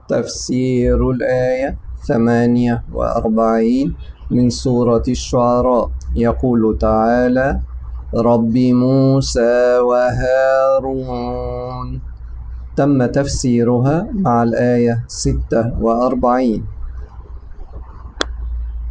تفسير الآية 48 من سورة الشعراء. يقول تعالى: رب موسى وهارون. تم تفسيرها مع الآية 46.